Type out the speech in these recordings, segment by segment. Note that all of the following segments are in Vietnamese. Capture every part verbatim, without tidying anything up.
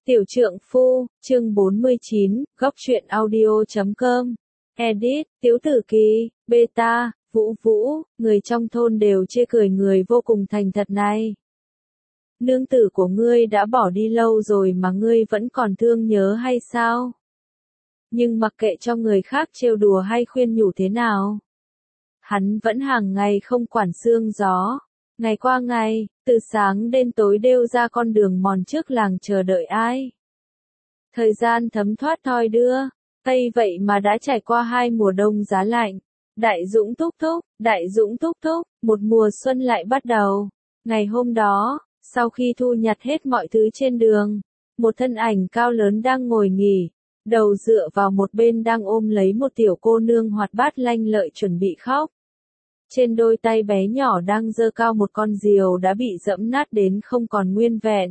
Tiểu trượng phu, chương bốn mươi chín, góc truyện audio chấm com. Edit, Tiếu Tử Kỳ, Beta, Vũ Vũ, người trong thôn đều chê cười người vô cùng thành thật này. Nương tử của ngươi đã bỏ đi lâu rồi mà ngươi vẫn còn thương nhớ hay sao? Nhưng mặc kệ cho người khác trêu đùa hay khuyên nhủ thế nào, hắn vẫn hàng ngày không quản sương gió. Ngày qua ngày, từ sáng đến tối đều ra con đường mòn trước làng chờ đợi ai. Thời gian thấm thoát thoi đưa, Tây vậy mà đã trải qua hai mùa đông giá lạnh. Đại Dũng thúc thúc, Đại Dũng thúc thúc, một mùa xuân lại bắt đầu. Ngày hôm đó, sau khi thu nhặt hết mọi thứ trên đường, một thân ảnh cao lớn đang ngồi nghỉ, đầu dựa vào một bên đang ôm lấy một tiểu cô nương hoạt bát lanh lợi chuẩn bị khóc. Trên đôi tay bé nhỏ đang giơ cao một con diều đã bị dẫm nát đến không còn nguyên vẹn.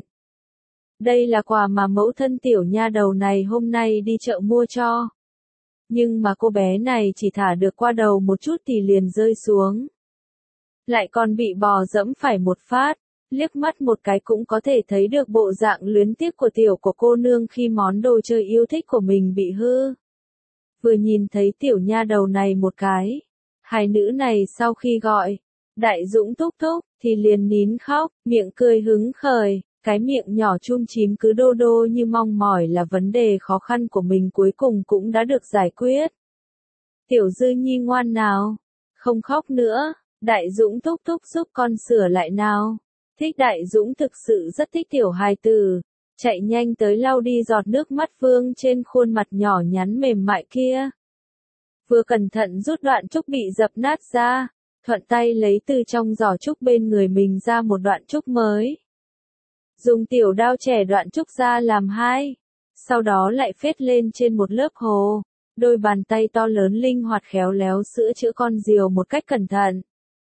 Đây là quà mà mẫu thân tiểu nha đầu này hôm nay đi chợ mua cho. Nhưng mà cô bé này chỉ thả được qua đầu một chút thì liền rơi xuống. Lại còn bị bò dẫm phải một phát, liếc mắt một cái cũng có thể thấy được bộ dạng luyến tiếc của tiểu của cô nương khi món đồ chơi yêu thích của mình bị hư. Vừa nhìn thấy tiểu nha đầu này một cái, hai nữ này sau khi gọi Đại Dũng thúc thúc thì liền nín khóc, miệng cười hứng khởi, cái miệng nhỏ chum chím cứ đô đô như mong mỏi là vấn đề khó khăn của mình cuối cùng cũng đã được giải quyết. Tiểu Dư Nhi ngoan nào, không khóc nữa, Đại Dũng thúc thúc giúp con sửa lại nào. Thích Đại Dũng thực sự rất thích tiểu hài tử, chạy nhanh tới lau đi giọt nước mắt vương trên khuôn mặt nhỏ nhắn mềm mại kia. Vừa cẩn thận rút đoạn trúc bị dập nát ra, thuận tay lấy từ trong giỏ trúc bên người mình ra một đoạn trúc mới. Dùng tiểu đao chẻ đoạn trúc ra làm hai, sau đó lại phết lên trên một lớp hồ, đôi bàn tay to lớn linh hoạt khéo léo sữa chữa con diều một cách cẩn thận.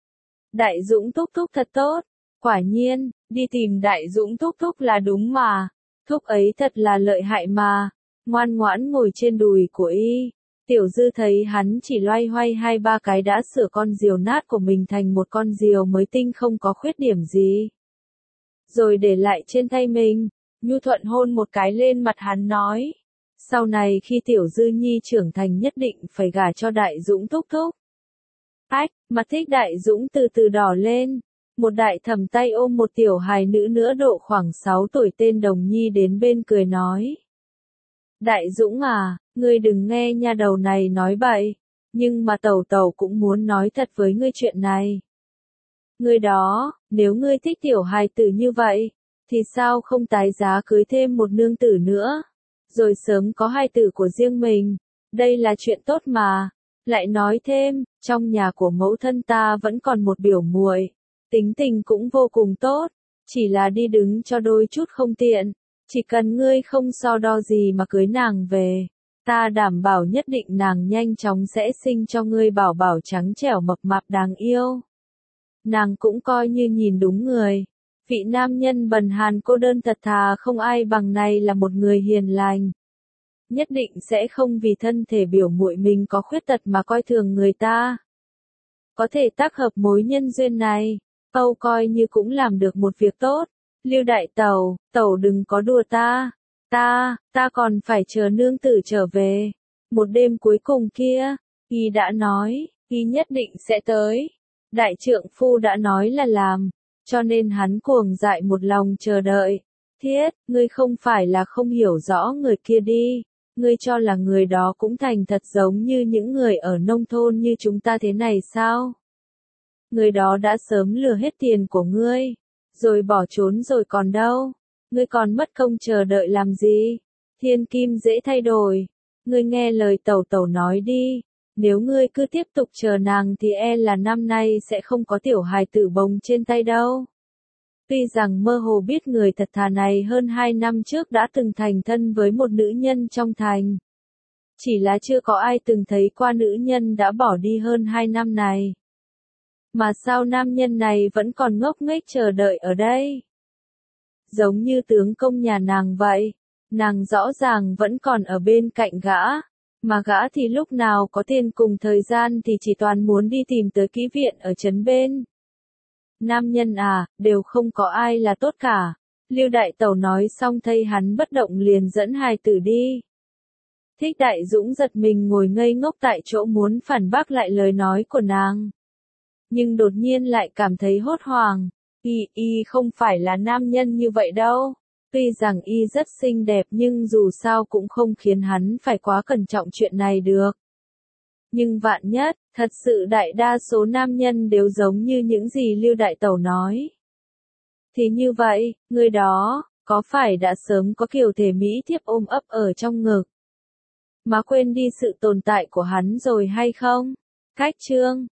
Đại Dũng thúc thúc thật tốt, quả nhiên, đi tìm Đại Dũng thúc thúc là đúng mà, thúc ấy thật là lợi hại mà, ngoan ngoãn ngồi trên đùi của y. Tiểu Dư thấy hắn chỉ loay hoay hai ba cái đã sửa con diều nát của mình thành một con diều mới tinh không có khuyết điểm gì. Rồi để lại trên tay mình, nhu thuận hôn một cái lên mặt hắn nói. Sau này khi Tiểu Dư Nhi trưởng thành nhất định phải gả cho Đại Dũng thúc thúc. Ách, mặt Thích Đại Dũng từ từ đỏ lên. Một đại thẩm tay ôm một tiểu hài nữ nữa độ khoảng sáu tuổi tên Đồng Nhi đến bên cười nói. Đại Dũng à, ngươi đừng nghe nha đầu này nói bậy, nhưng mà tẩu tẩu cũng muốn nói thật với ngươi chuyện này. Ngươi đó, nếu ngươi thích tiểu hài tử như vậy, thì sao không tái giá cưới thêm một nương tử nữa, rồi sớm có hài tử của riêng mình, đây là chuyện tốt mà. Lại nói thêm, trong nhà của mẫu thân ta vẫn còn một biểu muội, tính tình cũng vô cùng tốt, chỉ là đi đứng cho đôi chút không tiện. Chỉ cần ngươi không so đo gì mà cưới nàng về, ta đảm bảo nhất định nàng nhanh chóng sẽ sinh cho ngươi bảo bảo trắng trẻo mập mạp đáng yêu. Nàng cũng coi như nhìn đúng người. Vị nam nhân bần hàn cô đơn thật thà không ai bằng này là một người hiền lành. Nhất định sẽ không vì thân thể biểu muội mình có khuyết tật mà coi thường người ta. Có thể tác hợp mối nhân duyên này, Âu coi như cũng làm được một việc tốt. Lưu đại tẩu, tẩu đừng có đùa ta, ta, ta còn phải chờ nương tử trở về. Một đêm cuối cùng kia, y đã nói, y nhất định sẽ tới. Đại trượng phu đã nói là làm, cho nên hắn cuồng dại một lòng chờ đợi. Thiết, ngươi không phải là không hiểu rõ người kia đi, ngươi cho là người đó cũng thành thật giống như những người ở nông thôn như chúng ta thế này sao? Người đó đã sớm lừa hết tiền của ngươi. Rồi bỏ trốn rồi còn đâu, ngươi còn mất công chờ đợi làm gì, thiên kim dễ thay đổi, ngươi nghe lời tẩu tẩu nói đi, nếu ngươi cứ tiếp tục chờ nàng thì e là năm nay sẽ không có tiểu hài tử bồng trên tay đâu. Tuy rằng mơ hồ biết người thật thà này hơn hai năm trước đã từng thành thân với một nữ nhân trong thành. Chỉ là chưa có ai từng thấy qua nữ nhân đã bỏ đi hơn hai năm này. Mà sao nam nhân này vẫn còn ngốc nghếch chờ đợi ở đây? Giống như tướng công nhà nàng vậy, nàng rõ ràng vẫn còn ở bên cạnh gã, mà gã thì lúc nào có tiền cùng thời gian thì chỉ toàn muốn đi tìm tới kỹ viện ở trấn bên. Nam nhân à, đều không có ai là tốt cả, Lưu Đại Tẩu nói xong thấy hắn bất động liền dẫn hài tử đi. Thích Đại Dũng giật mình ngồi ngây ngốc tại chỗ muốn phản bác lại lời nói của nàng. Nhưng đột nhiên lại cảm thấy hốt hoảng. Y, y không phải là nam nhân như vậy đâu. Tuy rằng y rất xinh đẹp nhưng dù sao cũng không khiến hắn phải quá cẩn trọng chuyện này được. Nhưng vạn nhất, thật sự đại đa số nam nhân đều giống như những gì Lưu Đại Tẩu nói. Thì như vậy, người đó, có phải đã sớm có kiểu thể mỹ thiếp ôm ấp ở trong ngực, mà quên đi sự tồn tại của hắn rồi hay không? Cách chương